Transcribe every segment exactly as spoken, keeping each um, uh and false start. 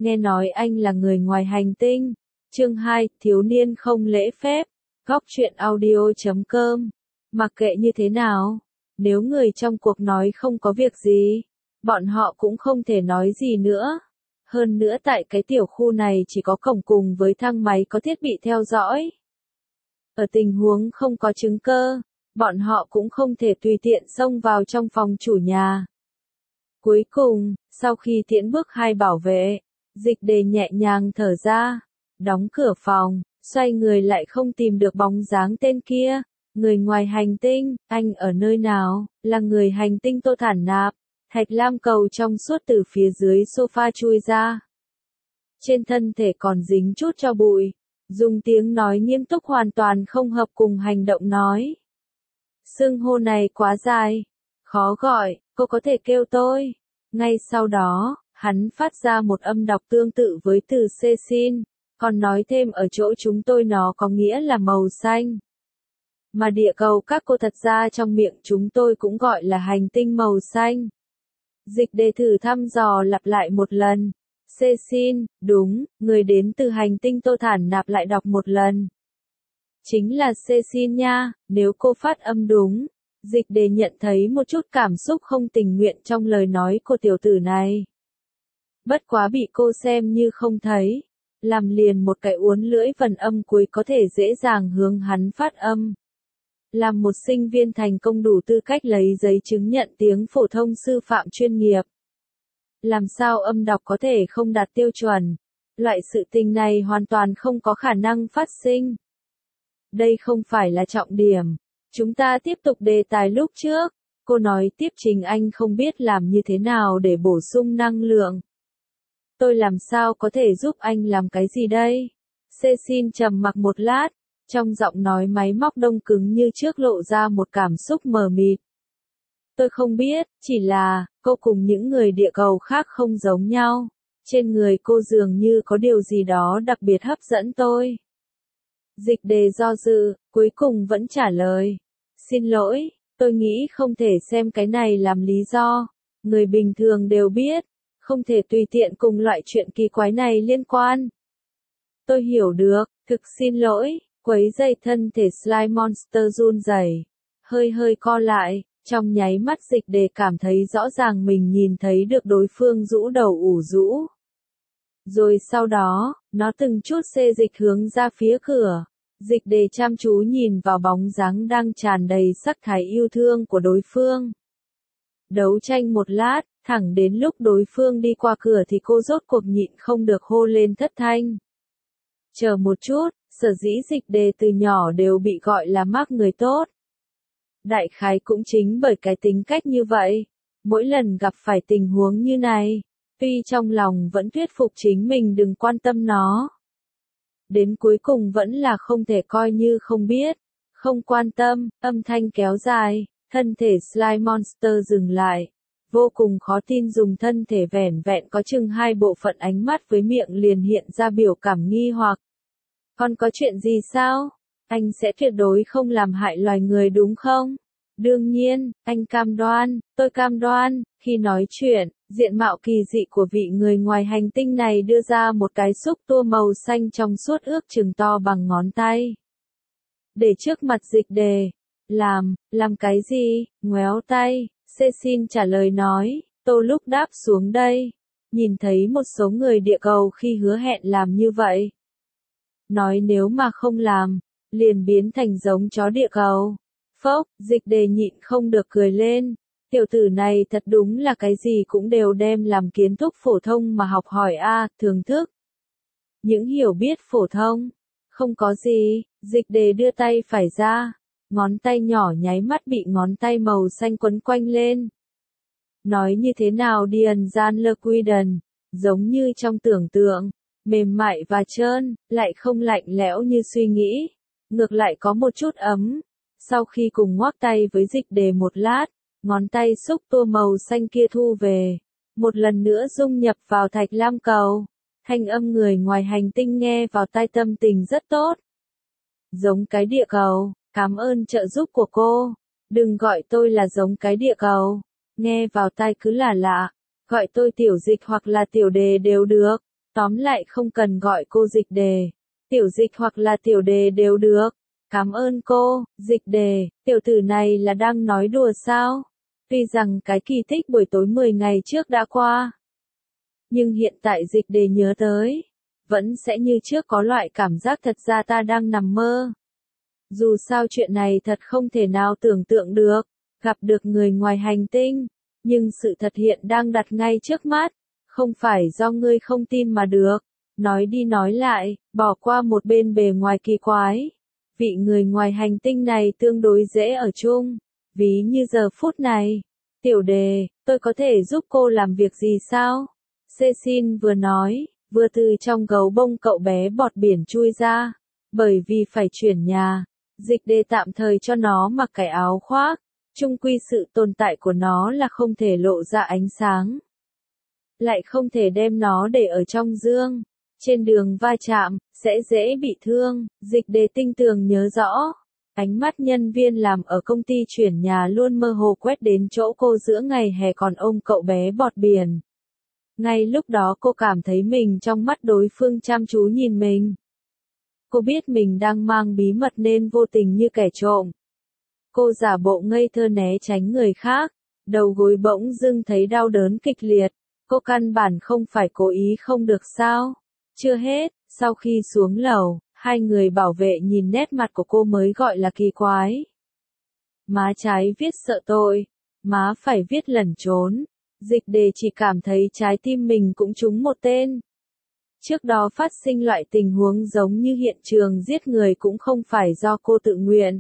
nghe nói anh là người ngoài hành tinh. Chương hai, thiếu niên không lễ phép. Góc truyện audio chấm com. Mặc kệ như thế nào, nếu người trong cuộc nói không có việc gì, bọn họ cũng không thể nói gì nữa. Hơn nữa tại cái tiểu khu này chỉ có cổng cùng với thang máy có thiết bị theo dõi. Ở tình huống không có chứng cơ, bọn họ cũng không thể tùy tiện xông vào trong phòng chủ nhà. Cuối cùng, sau khi tiễn bước hai bảo vệ, Dịch Đề nhẹ nhàng thở ra, đóng cửa phòng, xoay người lại không tìm được bóng dáng tên kia. Người ngoài hành tinh, anh ở nơi nào? Là người hành tinh Tô Thản Nạp. Thạch lam cầu trong suốt từ phía dưới sofa chui ra. Trên thân thể còn dính chút cho bụi. Dùng tiếng nói nghiêm túc hoàn toàn không hợp cùng hành động nói. Xưng hô này quá dài. Khó gọi, cô có thể kêu tôi. Ngay sau đó, hắn phát ra một âm đọc tương tự với từ Cecil. Còn nói thêm ở chỗ chúng tôi nó có nghĩa là màu xanh. Mà địa cầu các cô thật ra trong miệng chúng tôi cũng gọi là hành tinh màu xanh. Dịch Đề thử thăm dò lặp lại một lần. Cecil, đúng, người đến từ hành tinh Tô Thản Nạp lại đọc một lần. Chính là Cecil nha, nếu cô phát âm đúng. Dịch Đề nhận thấy một chút cảm xúc không tình nguyện trong lời nói của tiểu tử này. Bất quá bị cô xem như không thấy. Làm liền một cái uốn lưỡi phần âm cuối có thể dễ dàng hướng hắn phát âm. Làm một sinh viên thành công đủ tư cách lấy giấy chứng nhận tiếng phổ thông sư phạm chuyên nghiệp. Làm sao âm đọc có thể không đạt tiêu chuẩn? Loại sự tình này hoàn toàn không có khả năng phát sinh. Đây không phải là trọng điểm. Chúng ta tiếp tục đề tài lúc trước. Cô nói tiếp Trình Anh không biết làm như thế nào để bổ sung năng lượng. Tôi làm sao có thể giúp anh làm cái gì đây? Cecil trầm mặc một lát. Trong giọng nói máy móc đông cứng như trước lộ ra một cảm xúc mờ mịt. Tôi không biết, chỉ là, cô cùng những người địa cầu khác không giống nhau. Trên người cô dường như có điều gì đó đặc biệt hấp dẫn tôi. Dịch Đề do dự, cuối cùng vẫn trả lời. Xin lỗi, tôi nghĩ không thể xem cái này làm lý do. Người bình thường đều biết, không thể tùy tiện cùng loại chuyện kỳ quái này liên quan. Tôi hiểu được, thực xin lỗi. Quấy dây thân thể Slime Monster run rẩy, hơi hơi co lại, trong nháy mắt Dịch Đề cảm thấy rõ ràng mình nhìn thấy được đối phương rũ đầu ủ rũ. Rồi sau đó, nó từng chút xê dịch hướng ra phía cửa. Dịch Đề chăm chú nhìn vào bóng dáng đang tràn đầy sắc thái yêu thương của đối phương. Đấu tranh một lát, thẳng đến lúc đối phương đi qua cửa thì cô rốt cuộc nhịn không được hô lên thất thanh. Chờ một chút. Sở dĩ Dịch Đề từ nhỏ đều bị gọi là mác người tốt. Đại khái cũng chính bởi cái tính cách như vậy. Mỗi lần gặp phải tình huống như này, tuy trong lòng vẫn thuyết phục chính mình đừng quan tâm nó. Đến cuối cùng vẫn là không thể coi như không biết, không quan tâm, âm thanh kéo dài, thân thể Slime Monster dừng lại. Vô cùng khó tin dùng thân thể vẻn vẹn có chừng hai bộ phận ánh mắt với miệng liền hiện ra biểu cảm nghi hoặc. Còn có chuyện gì sao? Anh sẽ tuyệt đối không làm hại loài người đúng không? Đương nhiên, anh cam đoan, tôi cam đoan. Khi nói chuyện, diện mạo kỳ dị của vị người ngoài hành tinh này đưa ra một cái xúc tua màu xanh trong suốt ước chừng to bằng ngón tay. Để trước mặt Dịch Đề. Làm, làm cái gì? Ngoéo tay. Cecil trả lời nói, tôi lúc đáp xuống đây. Nhìn thấy một số người địa cầu khi hứa hẹn làm như vậy. Nói nếu mà không làm, liền biến thành giống chó địa cầu. Phốc, Dịch Đề nhịn không được cười lên. Tiểu tử này thật đúng là cái gì cũng đều đem làm kiến thức phổ thông mà học hỏi a, thưởng thức. Những hiểu biết phổ thông. Không có gì, Dịch Đề đưa tay phải ra. Ngón tay nhỏ nháy mắt bị ngón tay màu xanh quấn quanh lên. Nói như thế nào Điền Gian Lơ Quy Đần, giống như trong tưởng tượng. Mềm mại và trơn, lại không lạnh lẽo như suy nghĩ. Ngược lại có một chút ấm. Sau khi cùng ngoắc tay với Dịch Đề một lát, ngón tay xúc tua màu xanh kia thu về. Một lần nữa dung nhập vào thạch lam cầu. Thanh âm người ngoài hành tinh nghe vào tai tâm tình rất tốt. Giống cái địa cầu, cảm ơn trợ giúp của cô. Đừng gọi tôi là giống cái địa cầu. Nghe vào tai cứ là lạ. Gọi tôi tiểu Dịch hoặc là tiểu Đề đều được. Tóm lại không cần gọi cô Dịch Đề. Tiểu Dịch hoặc là Tiểu Đề đều được. Cảm ơn cô, Dịch Đề, tiểu tử này là đang nói đùa sao? Tuy rằng cái kỳ tích buổi tối mười ngày trước đã qua. Nhưng hiện tại Dịch Đề nhớ tới. Vẫn sẽ như trước có loại cảm giác thật ra ta đang nằm mơ. Dù sao chuyện này thật không thể nào tưởng tượng được. Gặp được người ngoài hành tinh. Nhưng sự thật hiện đang đặt ngay trước mắt. Không phải do ngươi không tin mà được. Nói đi nói lại, bỏ qua một bên bề ngoài kỳ quái. Vị người ngoài hành tinh này tương đối dễ ở chung. Ví như giờ phút này. Tiểu Đề, tôi có thể giúp cô làm việc gì sao? Cecil vừa nói, vừa từ trong gấu bông cậu bé bọt biển chui ra. Bởi vì phải chuyển nhà, Dịch Đề tạm thời cho nó mặc cái áo khoác. Chung quy sự tồn tại của nó là không thể lộ ra ánh sáng. Lại không thể đem nó để ở trong dương. Trên đường va chạm, sẽ dễ bị thương. Dịch Đề tinh tường nhớ rõ. Ánh mắt nhân viên làm ở công ty chuyển nhà luôn mơ hồ quét đến chỗ cô giữa ngày hè còn ôm cậu bé bọt biển. Ngay lúc đó cô cảm thấy mình trong mắt đối phương chăm chú nhìn mình. Cô biết mình đang mang bí mật nên vô tình như kẻ trộm. Cô giả bộ ngây thơ né tránh người khác. Đầu gối bỗng dưng thấy đau đớn kịch liệt. Cô căn bản không phải cố ý không được sao. Chưa hết, sau khi xuống lầu, hai người bảo vệ nhìn nét mặt của cô mới gọi là kỳ quái. Má trái viết sợ tội, má phải viết lẩn trốn. Dịch Đề chỉ cảm thấy trái tim mình cũng trúng một tên. Trước đó phát sinh loại tình huống giống như hiện trường giết người cũng không phải do cô tự nguyện.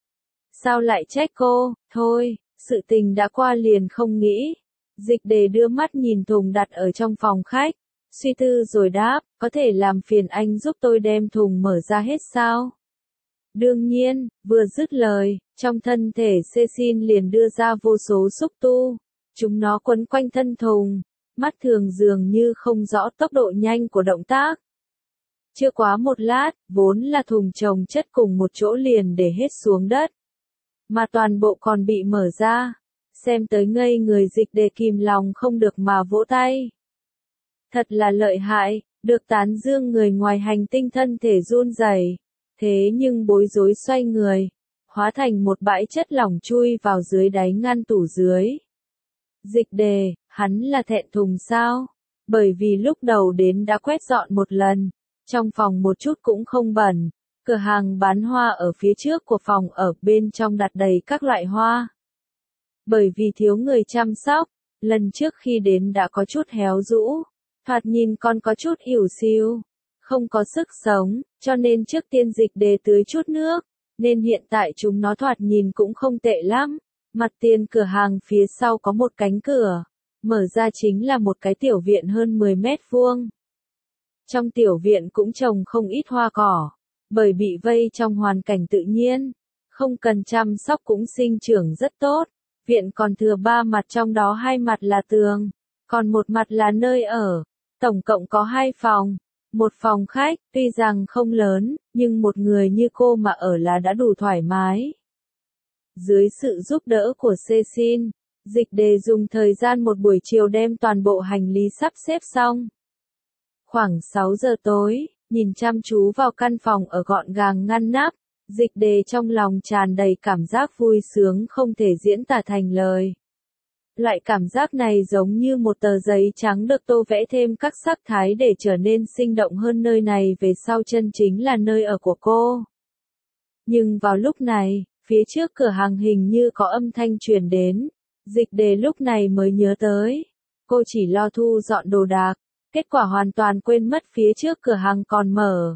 Sao lại trách cô? Thôi, sự tình đã qua liền không nghĩ. Dịch Đề đưa mắt nhìn thùng đặt ở trong phòng khách. Suy tư rồi đáp, có thể làm phiền anh giúp tôi đem thùng mở ra hết sao? Đương nhiên, vừa dứt lời, trong thân thể Cecil liền đưa ra vô số xúc tu. Chúng nó quấn quanh thân thùng, mắt thường dường như không rõ tốc độ nhanh của động tác. Chưa quá một lát, vốn là thùng chồng chất cùng một chỗ liền để hết xuống đất. Mà toàn bộ còn bị mở ra. Xem tới ngây người Dịch Đề kìm lòng không được mà vỗ tay. Thật là lợi hại, được tán dương người ngoài hành tinh thân thể run rẩy, thế nhưng bối rối xoay người, hóa thành một bãi chất lỏng chui vào dưới đáy ngăn tủ dưới. Dịch Đề, hắn là thẹn thùng sao? Bởi vì lúc đầu đến đã quét dọn một lần, trong phòng một chút cũng không bẩn, cửa hàng bán hoa ở phía trước của phòng ở bên trong đặt đầy các loại hoa. Bởi vì thiếu người chăm sóc, lần trước khi đến đã có chút héo rũ. Thoạt nhìn còn có chút ỉu xìu, không có sức sống, cho nên trước tiên Dịch Đề tưới chút nước, nên hiện tại chúng nó thoạt nhìn cũng không tệ lắm. Mặt tiền cửa hàng phía sau có một cánh cửa, mở ra chính là một cái tiểu viện hơn mười mét vuông. Trong tiểu viện cũng trồng không ít hoa cỏ, bởi bị vây trong hoàn cảnh tự nhiên, không cần chăm sóc cũng sinh trưởng rất tốt. Viện còn thừa ba mặt, trong đó hai mặt là tường, còn một mặt là nơi ở. Tổng cộng có hai phòng, một phòng khách, tuy rằng không lớn, nhưng một người như cô mà ở là đã đủ thoải mái. Dưới sự giúp đỡ của Cecil, Dịch Đề dùng thời gian một buổi chiều đem toàn bộ hành lý sắp xếp xong. Khoảng sáu giờ tối, nhìn chăm chú vào căn phòng ở gọn gàng ngăn nắp, Dịch Đề trong lòng tràn đầy cảm giác vui sướng không thể diễn tả thành lời. Loại cảm giác này giống như một tờ giấy trắng được tô vẽ thêm các sắc thái để trở nên sinh động hơn. Nơi này về sau chân chính là nơi ở của cô. Nhưng vào lúc này, phía trước cửa hàng hình như có âm thanh truyền đến. Dịch Đề lúc này mới nhớ tới. Cô chỉ lo thu dọn đồ đạc, kết quả hoàn toàn quên mất phía trước cửa hàng còn mở.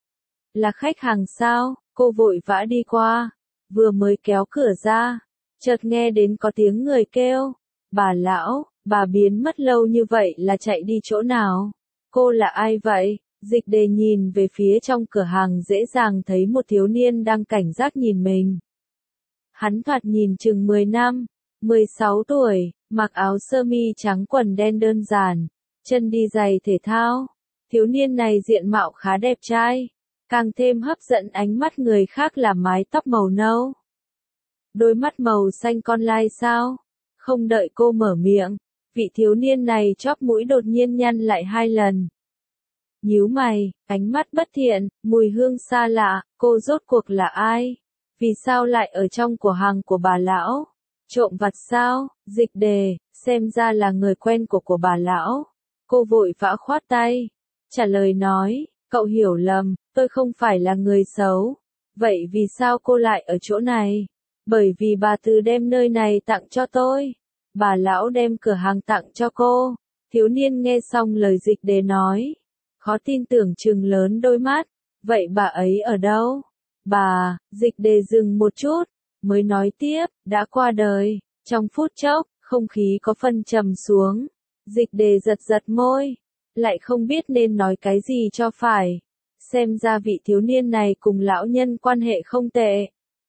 Là khách hàng sao? Cô vội vã đi qua, vừa mới kéo cửa ra, chợt nghe đến có tiếng người kêu. Bà lão, bà biến mất lâu như vậy là chạy đi chỗ nào? Cô là ai vậy? Dịch Đề nhìn về phía trong cửa hàng dễ dàng thấy một thiếu niên đang cảnh giác nhìn mình. Hắn thoạt nhìn chừng mười năm, mười sáu tuổi, mặc áo sơ mi trắng quần đen đơn giản, chân đi giày thể thao. Thiếu niên này diện mạo khá đẹp trai, càng thêm hấp dẫn ánh mắt người khác là mái tóc màu nâu. Đôi mắt màu xanh con lai sao? Không đợi cô mở miệng, vị thiếu niên này chóp mũi đột nhiên nhăn lại hai lần. nhíu mày, ánh mắt bất thiện, mùi hương xa lạ, cô rốt cuộc là ai? Vì sao lại ở trong cửa hàng của bà lão? Trộm vặt sao? Dịch đề, xem ra là người quen của của bà lão. Cô vội vã khoát tay, trả lời nói, cậu hiểu lầm, tôi không phải là người xấu. Vậy vì sao cô lại ở chỗ này? Bởi vì bà Từ đem nơi này tặng cho tôi. Bà lão đem cửa hàng tặng cho cô. Thiếu niên nghe xong lời dịch đề nói, khó tin tưởng trừng lớn đôi mắt. Vậy bà ấy ở đâu? Bà, dịch đề dừng một chút, mới nói tiếp, đã qua đời. Trong phút chốc, không khí có phần trầm xuống. Dịch đề giật giật môi, lại không biết nên nói cái gì cho phải. Xem ra vị thiếu niên này cùng lão nhân quan hệ không tệ.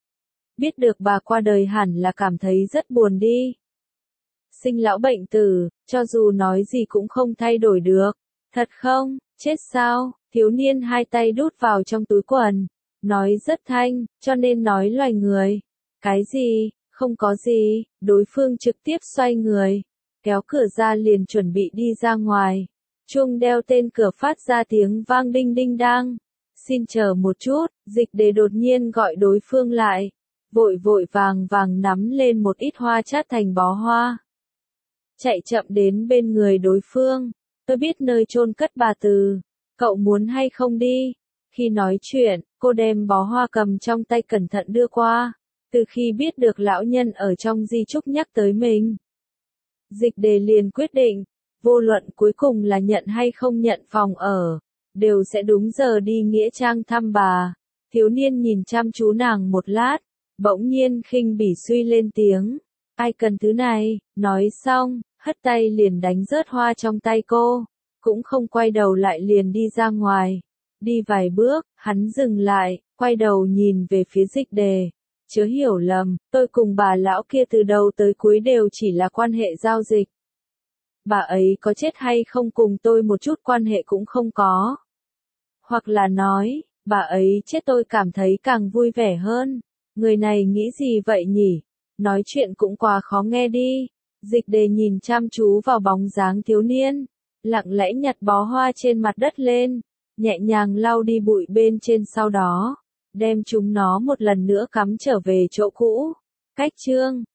Biết được bà qua đời hẳn là cảm thấy rất buồn đi. Sinh lão bệnh tử, cho dù nói gì cũng không thay đổi được. Thật không, chết sao? Thiếu niên hai tay đút vào trong túi quần, nói rất thanh, cho nên nói loài người. Cái gì? Không có gì. Đối phương trực tiếp xoay người, kéo cửa ra liền chuẩn bị đi ra ngoài. Chuông đeo tên cửa phát ra tiếng vang đinh đinh đang. Xin chờ một chút, dịch đề đột nhiên gọi đối phương lại. Vội vội vàng vàng nắm lên một ít hoa chát thành bó hoa. Chạy chậm đến bên người đối phương. Tôi biết nơi chôn cất bà Từ. Cậu muốn hay không đi? Khi nói chuyện, cô đem bó hoa cầm trong tay cẩn thận đưa qua. Từ khi biết được lão nhân ở trong di chúc nhắc tới mình, dịch đề liền quyết định, vô luận cuối cùng là nhận hay không nhận phòng ở, đều sẽ đúng giờ đi nghĩa trang thăm bà. Thiếu niên nhìn chăm chú nàng một lát, bỗng nhiên khinh bỉ suy lên tiếng, ai cần thứ này? Nói xong, hất tay liền đánh rớt hoa trong tay cô, cũng không quay đầu lại liền đi ra ngoài. Đi vài bước, hắn dừng lại, quay đầu nhìn về phía dịch đề. Chớ hiểu lầm, tôi cùng bà lão kia từ đầu tới cuối đều chỉ là quan hệ giao dịch. Bà ấy có chết hay không cùng tôi một chút quan hệ cũng không có. Hoặc là nói, bà ấy chết tôi cảm thấy càng vui vẻ hơn. Người này nghĩ gì vậy nhỉ? Nói chuyện cũng quá khó nghe đi. Dịch đề nhìn chăm chú vào bóng dáng thiếu niên, lặng lẽ nhặt bó hoa trên mặt đất lên, nhẹ nhàng lau đi bụi bên trên, sau đó đem chúng nó một lần nữa cắm trở về chỗ cũ. Cách chương